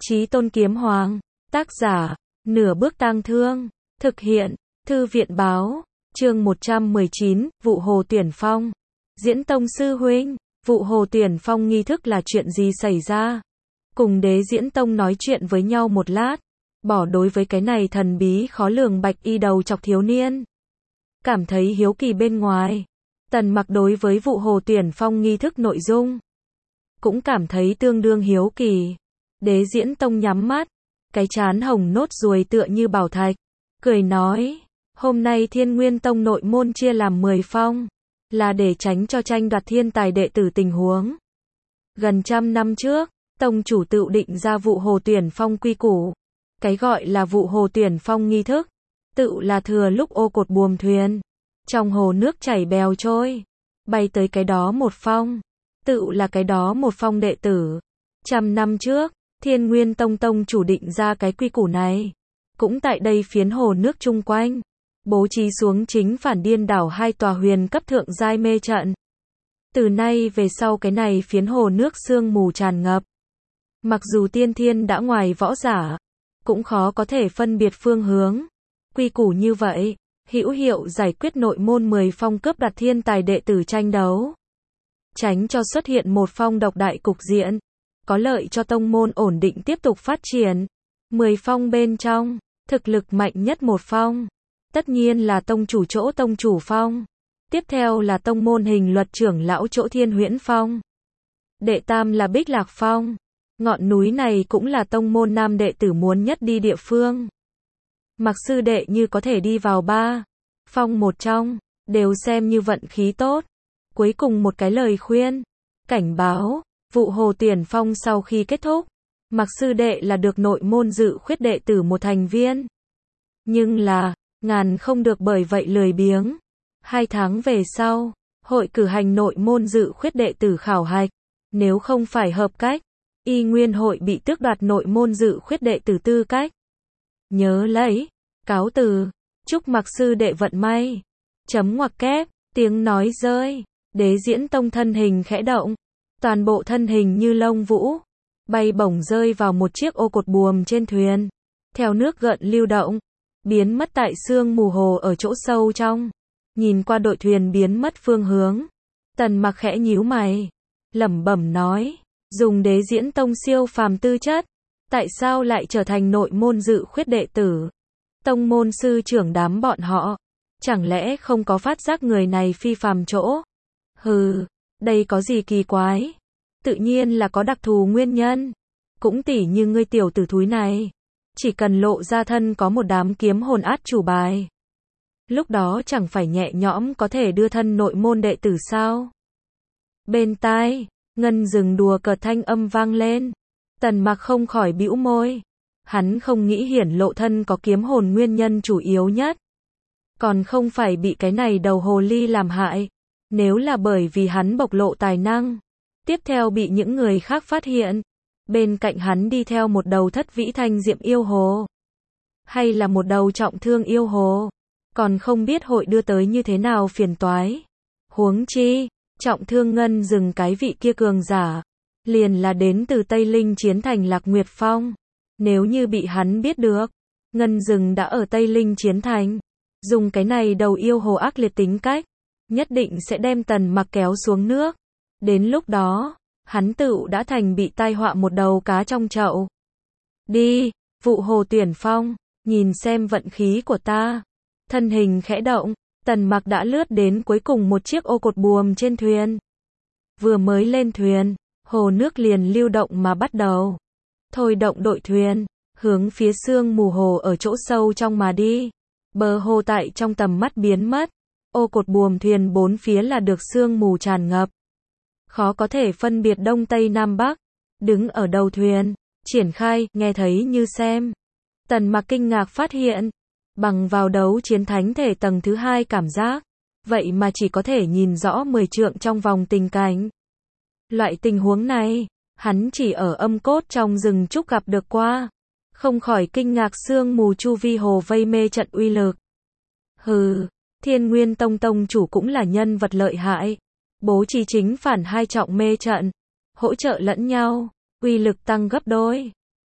Chí Tôn Kiếm Hoàng. Tác giả, Nửa Bước Tang Thương. Thực hiện, Thư viện Báo. Chương 119, Vụ Hồ Tuyển Phong. Diễn Tông sư huynh, vụ Hồ Tuyển Phong nghi thức là chuyện gì xảy ra? Cùng Đế Diễn Tông nói chuyện với nhau một lát, bỏ đối với cái này thần bí khó lường bạch y đầu chọc thiếu niên. Cảm thấy hiếu kỳ bên ngoài, Tần Mặc đối với vụ Hồ Tuyển Phong nghi thức nội dung cũng cảm thấy tương đương hiếu kỳ. Đế Diễn Tông nhắm mắt, cái trán hồng nốt ruồi tựa như bảo thạch, cười nói, hôm nay Thiên Nguyên Tông nội môn chia làm 10 phong, là để tránh cho tranh đoạt thiên tài đệ tử tình huống. Gần 100 năm trước, tông chủ tự định ra vụ Hồ Tuyển Phong quy củ. Cái gọi là vụ Hồ Tuyển Phong nghi thức, tự là thừa lúc ô cột buồm thuyền, trong hồ nước chảy bèo trôi, bay tới cái đó một phong, tự là cái đó một phong đệ tử. 100 năm trước, Thiên Nguyên Tông tông chủ định ra cái quy củ này, cũng tại đây phiến hồ nước chung quanh, bố trí xuống chính phản điên đảo 2 tòa huyền cấp thượng giai mê trận. Từ nay về sau cái này phiến hồ nước sương mù tràn ngập. Mặc dù tiên thiên đã ngoài võ giả, cũng khó có thể phân biệt phương hướng. Quy củ như vậy, hữu hiệu giải quyết nội môn 10 phong cướp đoạt thiên tài đệ tử tranh đấu. Tránh cho xuất hiện một phong độc đại cục diện, có lợi cho tông môn ổn định tiếp tục phát triển. 10 phong bên trong, thực lực mạnh nhất một phong, tất nhiên là tông chủ chỗ tông chủ phong. Tiếp theo là tông môn hình luật trưởng lão chỗ Thiên Huyễn Phong. Đệ tam là Bích Lạc Phong. Ngọn núi này cũng là tông môn nam đệ tử muốn nhất đi địa phương. Mặc sư đệ như có thể đi vào 3 phong một trong, đều xem như vận khí tốt. Cuối cùng một cái lời khuyên, cảnh báo, vụ Hồ Tuyển Phong sau khi kết thúc, Mặc sư đệ là được nội môn dự khuyết đệ tử một thành viên. Nhưng là, ngàn không được bởi vậy lười biếng. 2 tháng về sau, hội cử hành nội môn dự khuyết đệ tử khảo hạch. Nếu không phải hợp cách, y nguyên hội bị tước đoạt nội môn dự khuyết đệ tử tư cách. Nhớ lấy, cáo từ, chúc Mặc sư đệ vận may. Chấm ngoặc kép, tiếng nói rơi, Đế Diễn Tông thân hình khẽ động, toàn bộ thân hình như lông vũ, bay bổng rơi vào một chiếc ô cột buồm trên thuyền, theo nước gợn lưu động, biến mất tại sương mù hồ ở chỗ sâu trong. Nhìn qua đội thuyền biến mất phương hướng, Tần Mặc khẽ nhíu mày, lẩm bẩm nói, dùng Đế Diễn Tông siêu phàm tư chất, tại sao lại trở thành nội môn dự khuyết đệ tử? Tông môn sư trưởng đám bọn họ, chẳng lẽ không có phát giác người này phi phàm chỗ? Hừ, đây có gì kỳ quái? Tự nhiên là có đặc thù nguyên nhân. Cũng tỉ như ngươi tiểu tử thúi này, chỉ cần lộ ra thân có một đám kiếm hồn át chủ bài, lúc đó chẳng phải nhẹ nhõm có thể đưa thân nội môn đệ tử sao? Bên tai, Ngân Dừng đùa cợt thanh âm vang lên. Tần Mặc không khỏi bĩu môi. Hắn không nghĩ hiển lộ thân có kiếm hồn nguyên nhân chủ yếu nhất, còn không phải bị cái này đầu hồ ly làm hại. Nếu là bởi vì hắn bộc lộ tài năng, tiếp theo bị những người khác phát hiện, bên cạnh hắn đi theo một đầu thất vĩ thanh diệm yêu hồ, hay là một đầu trọng thương yêu hồ, còn không biết hội đưa tới như thế nào phiền toái. Huống chi, trọng thương Ngân Dừng cái vị kia cường giả, liền là đến từ Tây Linh Chiến Thành Lạc Nguyệt Phong. Nếu như bị hắn biết được, Ngân Dừng đã ở Tây Linh Chiến Thành, dùng cái này đầu yêu hồ ác liệt tính cách, nhất định sẽ đem Tần Mặc kéo xuống nước. Đến lúc đó, hắn tựu đã thành bị tai họa một đầu cá trong chậu. Đi, vụ Hồ Tuyển Phong, nhìn xem vận khí của ta. Thân hình khẽ động, Tần Mặc đã lướt đến cuối cùng một chiếc ô cột buồm trên thuyền. Vừa mới lên thuyền, hồ nước liền lưu động mà bắt đầu thôi động đội thuyền, hướng phía sương mù hồ ở chỗ sâu trong mà đi. Bờ hồ tại trong tầm mắt biến mất, ô cột buồm thuyền bốn phía là được sương mù tràn ngập, khó có thể phân biệt đông tây nam bắc. Đứng ở đầu thuyền, triển khai, nghe thấy như xem. Tần Mặc kinh ngạc phát hiện, bằng vào đấu chiến thánh thể tầng thứ 2 cảm giác, vậy mà chỉ có thể nhìn rõ 10 trượng trong vòng tình cảnh. Loại tình huống này, hắn chỉ ở âm cốt trong rừng trúc gặp được qua, không khỏi kinh ngạc sương mù chu vi hồ vây mê trận uy lực. Hừ, Thiên Nguyên Tông tông chủ cũng là nhân vật lợi hại, bố trí chính phản 2 trọng mê trận, hỗ trợ lẫn nhau, uy lực tăng gấp đôi.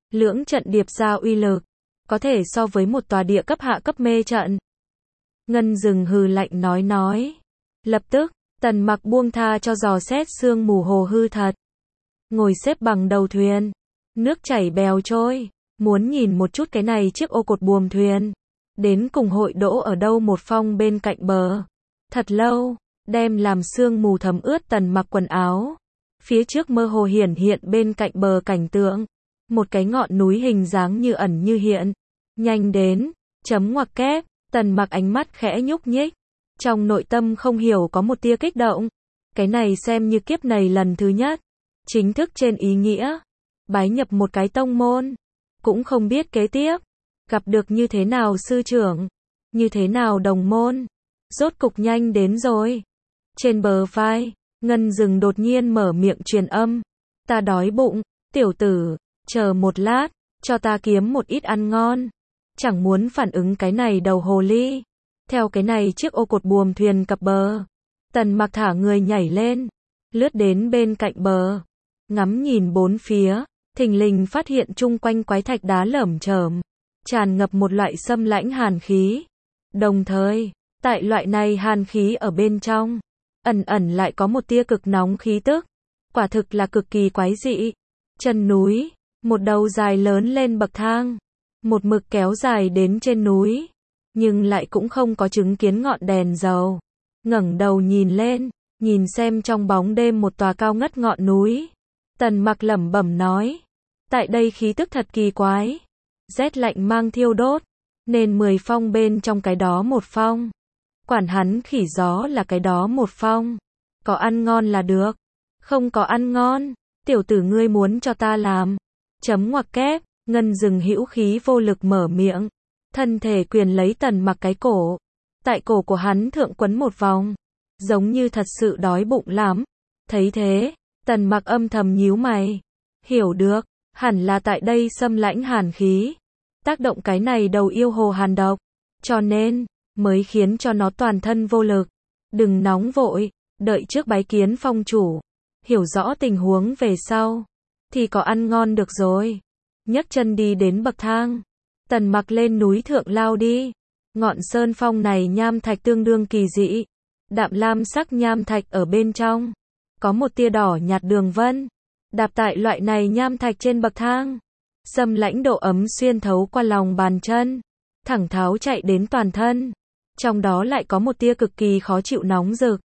Lưỡng trận điệp ra uy lực, có thể so với một tòa địa cấp hạ cấp mê trận. Ngân Dừng hừ lạnh nói. Lập tức, Tần Mặc buông tha cho dò xét sương mù hồ hư thật. Ngồi xếp bằng đầu thuyền, nước chảy bèo trôi, muốn nhìn một chút cái này chiếc ô cột buồm thuyền. Đến cùng hội đỗ ở đâu một phong bên cạnh bờ. Thật lâu, đem làm sương mù thấm ướt Tần Mặc quần áo. Phía trước mơ hồ hiển hiện bên cạnh bờ cảnh tượng. Một cái ngọn núi hình dáng như ẩn như hiện. Nhanh đến, chấm ngoặc kép, Tần Mặc ánh mắt khẽ nhúc nhích. Trong nội tâm không hiểu có một tia kích động. Cái này xem như kiếp này lần thứ nhất. Chính thức trên ý nghĩa. Bái nhập một cái tông môn. Cũng không biết kế tiếp. Gặp được như thế nào sư trưởng. Như thế nào đồng môn. Rốt cục nhanh đến rồi. Trên bờ vai, Ngân Dừng đột nhiên mở miệng truyền âm. Ta đói bụng, tiểu tử, chờ một lát, cho ta kiếm một ít ăn ngon. Chẳng muốn phản ứng cái này đầu hồ ly. Theo cái này chiếc ô cột buồm thuyền cập bờ. Tần Mặc thả người nhảy lên, lướt đến bên cạnh bờ. Ngắm nhìn bốn phía, thình lình phát hiện chung quanh quái thạch đá lởm chởm. Tràn ngập một loại xâm lãnh hàn khí. Đồng thời, tại loại này hàn khí ở bên trong, ẩn ẩn lại có một tia cực nóng khí tức. Quả thực là cực kỳ quái dị. Chân núi, một đầu dài lớn lên bậc thang. Một mực kéo dài đến trên núi. Nhưng lại cũng không có chứng kiến ngọn đèn dầu. Ngẩng đầu nhìn lên, nhìn xem trong bóng đêm một tòa cao ngất ngọn núi. Tần Mặc lẩm bẩm nói. Tại đây khí tức thật kỳ quái. Rét lạnh mang thiêu đốt. Nên 10 phong bên trong cái đó một phong. Quản hắn khỉ gió là cái đó một phong. Có ăn ngon là được. Không có ăn ngon, tiểu tử ngươi muốn cho ta làm. Chấm ngoặc kép, Ngân Dừng hữu khí vô lực mở miệng. Thân thể quyền lấy Tần Mặc cái cổ. Tại cổ của hắn thượng quấn một vòng. Giống như thật sự đói bụng lắm. Thấy thế, Tần Mặc âm thầm nhíu mày. Hiểu được, hẳn là tại đây xâm lãnh hàn khí. Tác động cái này đầu yêu hồ hàn độc. Cho nên, mới khiến cho nó toàn thân vô lực. Đừng nóng vội, đợi trước bái kiến phong chủ. Hiểu rõ tình huống về sau. Thì có ăn ngon được rồi. Nhấc chân đi đến bậc thang. Tần Mặc lên núi thượng lao đi. Ngọn sơn phong này nham thạch tương đương kỳ dị. Đạm lam sắc nham thạch ở bên trong. Có một tia đỏ nhạt đường vân. Đạp tại loại này nham thạch trên bậc thang. Xâm lãnh độ ấm xuyên thấu qua lòng bàn chân. Thẳng tháo chạy đến toàn thân. Trong đó lại có một tia cực kỳ khó chịu nóng rực.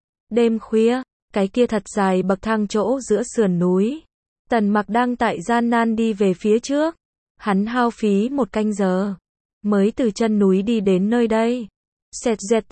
Đêm khuya, cái kia thật dài bậc thang chỗ giữa sườn núi. Tần Mặc đang tại gian nan đi về phía trước. Hắn hao phí 1 canh giờ. Mới từ chân núi đi đến nơi đây. Sẹt dẹt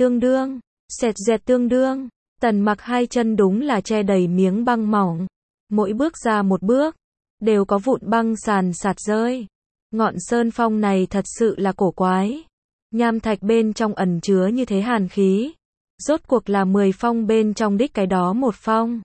tương đương. Tần Mặc hai chân đúng là che đầy miếng băng mỏng. Mỗi bước ra một bước, đều có vụn băng sàn sạt rơi. Ngọn sơn phong này thật sự là cổ quái. Nham thạch bên trong ẩn chứa như thế hàn khí. Rốt cuộc là 10 phong bên trong đích cái đó một phong.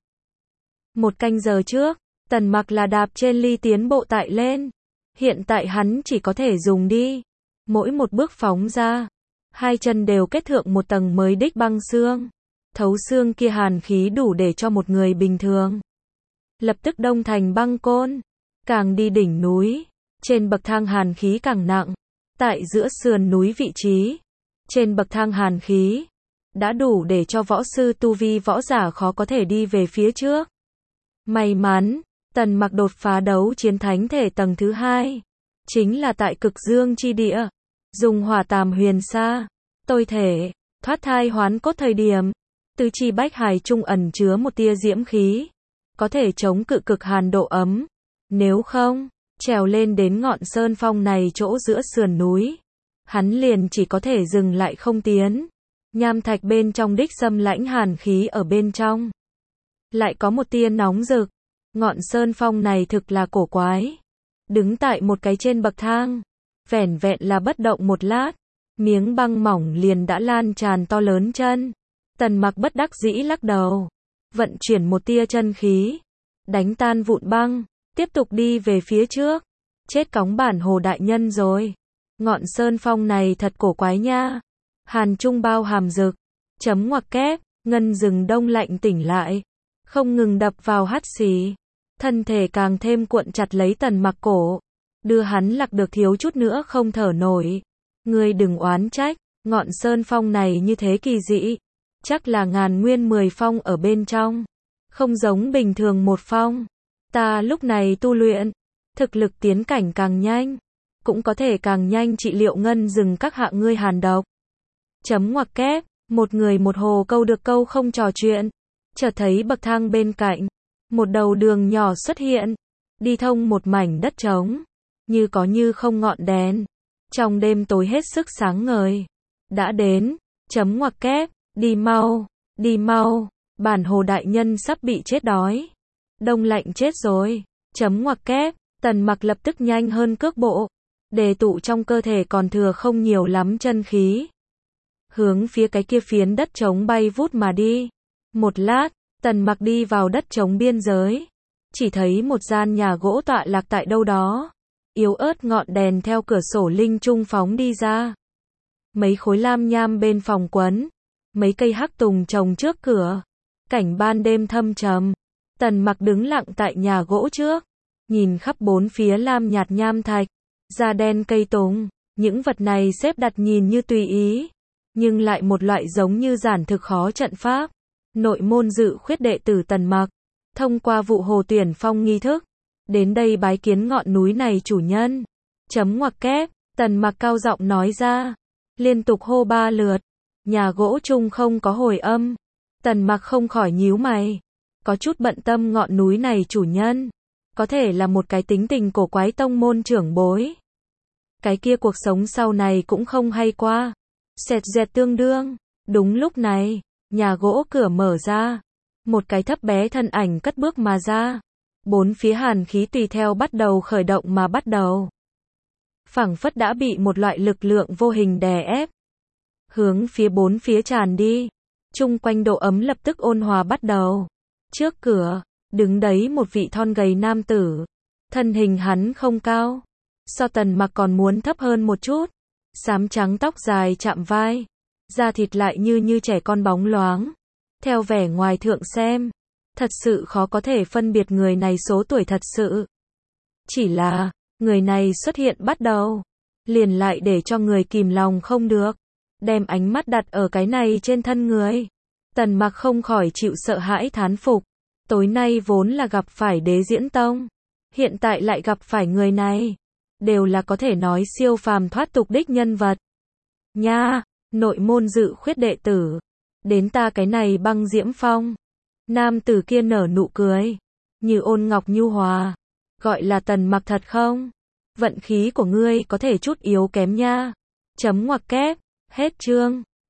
1 canh giờ trước, Tần Mặc là đạp trên ly tiến bộ tại lên. Hiện tại hắn chỉ có thể dùng đi. Mỗi một bước phóng ra, hai chân đều kết thượng một tầng mới đích băng xương. Thấu xương kia hàn khí đủ để cho một người bình thường lập tức đông thành băng côn. Càng đi đỉnh núi, trên bậc thang hàn khí càng nặng. Tại giữa sườn núi vị trí, trên bậc thang hàn khí đã đủ để cho võ sư tu vi võ giả khó có thể đi về phía trước. May mắn, Tần Mặc đột phá đấu chiến thánh thể tầng thứ 2, chính là tại cực dương chi địa, dùng hỏa tàm huyền sa, tôi thể, thoát thai hoán cốt thời điểm, tứ chi bách hải trung ẩn chứa một tia diễm khí, có thể chống cự cực hàn độ ấm. Nếu không, trèo lên đến ngọn sơn phong này chỗ giữa sườn núi, hắn liền chỉ có thể dừng lại không tiến. Nham thạch bên trong đích xâm lãnh hàn khí ở bên trong, lại có một tia nóng rực. Ngọn sơn phong này thực là cổ quái. Đứng tại một cái trên bậc thang, vẻn vẹn là bất động một lát, miếng băng mỏng liền đã lan tràn to lớn chân. Tần Mặc bất đắc dĩ lắc đầu, vận chuyển một tia chân khí, đánh tan vụn băng, tiếp tục đi về phía trước. Chết cóng bản hồ đại nhân rồi. Ngọn sơn phong này thật cổ quái nha. Hàn trung bao hàm rực. Chấm ngoặc kép, Ngân Dừng đông lạnh tỉnh lại. Không ngừng đập vào hắt xì. Thân thể càng thêm cuộn chặt lấy Tần Mặc cổ. đưa hắn lạc được thiếu chút nữa không thở nổi. Ngươi đừng oán trách, ngọn sơn phong này như thế kỳ dị, chắc là ngàn nguyên 10 phong ở bên trong, không giống bình thường một phong. Ta lúc này tu luyện, thực lực tiến cảnh càng nhanh, cũng có thể càng nhanh trị liệu ngân rừng các hạ ngươi hàn độc. Chấm ngoặc kép, một người một hồ câu được câu không trò chuyện, chợt thấy bậc thang bên cạnh, một đầu đường nhỏ xuất hiện, đi thông một mảnh đất trống, như có như không ngọn đèn, trong đêm tối hết sức sáng ngời. Đã đến, chấm ngoặc kép, đi mau, bản hồ đại nhân sắp bị chết đói. Đông lạnh chết rồi, chấm ngoặc kép, Tần Mặc lập tức nhanh hơn cước bộ, đề tụ trong cơ thể còn thừa không nhiều lắm chân khí. Hướng phía cái kia phiến đất trống bay vút mà đi. Một lát, Tần Mặc đi vào đất trống biên giới, chỉ thấy một gian nhà gỗ tọa lạc tại đâu đó. Yếu ớt ngọn đèn theo cửa sổ linh trung phóng đi ra. Mấy khối lam nham bên phòng quấn, mấy cây hắc tùng trồng trước cửa. Cảnh ban đêm thâm trầm. Tần Mặc đứng lặng tại nhà gỗ trước, nhìn khắp bốn phía lam nhạt nham thạch, da đen cây tùng, những vật này xếp đặt nhìn như tùy ý, nhưng lại một loại giống như giản thực khó trận pháp. Nội môn dự khuyết đệ tử Tần Mặc, thông qua vụ hồ tuyển phong nghi thức, đến đây bái kiến ngọn núi này chủ nhân. Chấm ngoặc kép, Tần Mặc cao giọng nói ra, liên tục hô 3 lượt, nhà gỗ chung không có hồi âm. Tần Mặc không khỏi nhíu mày, có chút bận tâm ngọn núi này chủ nhân, có thể là một cái tính tình cổ quái tông môn trưởng bối. Cái kia cuộc sống sau này cũng không hay qua. Xẹt dẹt tương đương. Đúng lúc này, nhà gỗ cửa mở ra, một cái thấp bé thân ảnh cất bước mà ra. Bốn phía hàn khí tùy theo bắt đầu khởi động mà bắt đầu. Phảng phất đã bị một loại lực lượng vô hình đè ép, hướng phía bốn phía tràn đi. Chung quanh độ ấm lập tức ôn hòa bắt đầu. Trước cửa, đứng đấy một vị thon gầy nam tử. Thân hình hắn không cao, so Tần Mặc còn muốn thấp hơn một chút. Xám trắng tóc dài chạm vai, da thịt lại như trẻ con bóng loáng. Theo vẻ ngoài thượng xem, thật sự khó có thể phân biệt người này số tuổi thật sự. Chỉ là, người này xuất hiện bắt đầu, liền lại để cho người kìm lòng không được, đem ánh mắt đặt ở cái này trên thân người. Tần Mặc không khỏi chịu sợ hãi thán phục. Tối nay vốn là gặp phải Đế Diễn Tông, hiện tại lại gặp phải người này, đều là có thể nói siêu phàm thoát tục đích nhân vật. Nha, nội môn dự khuyết đệ tử, đến ta cái này băng diễm phong. Nam tử kia nở nụ cười, như ôn ngọc nhu hòa, gọi là Tần Mặc thật không? Vận khí của ngươi có thể chút yếu kém nha. Chấm ngoặc kép, hết chương.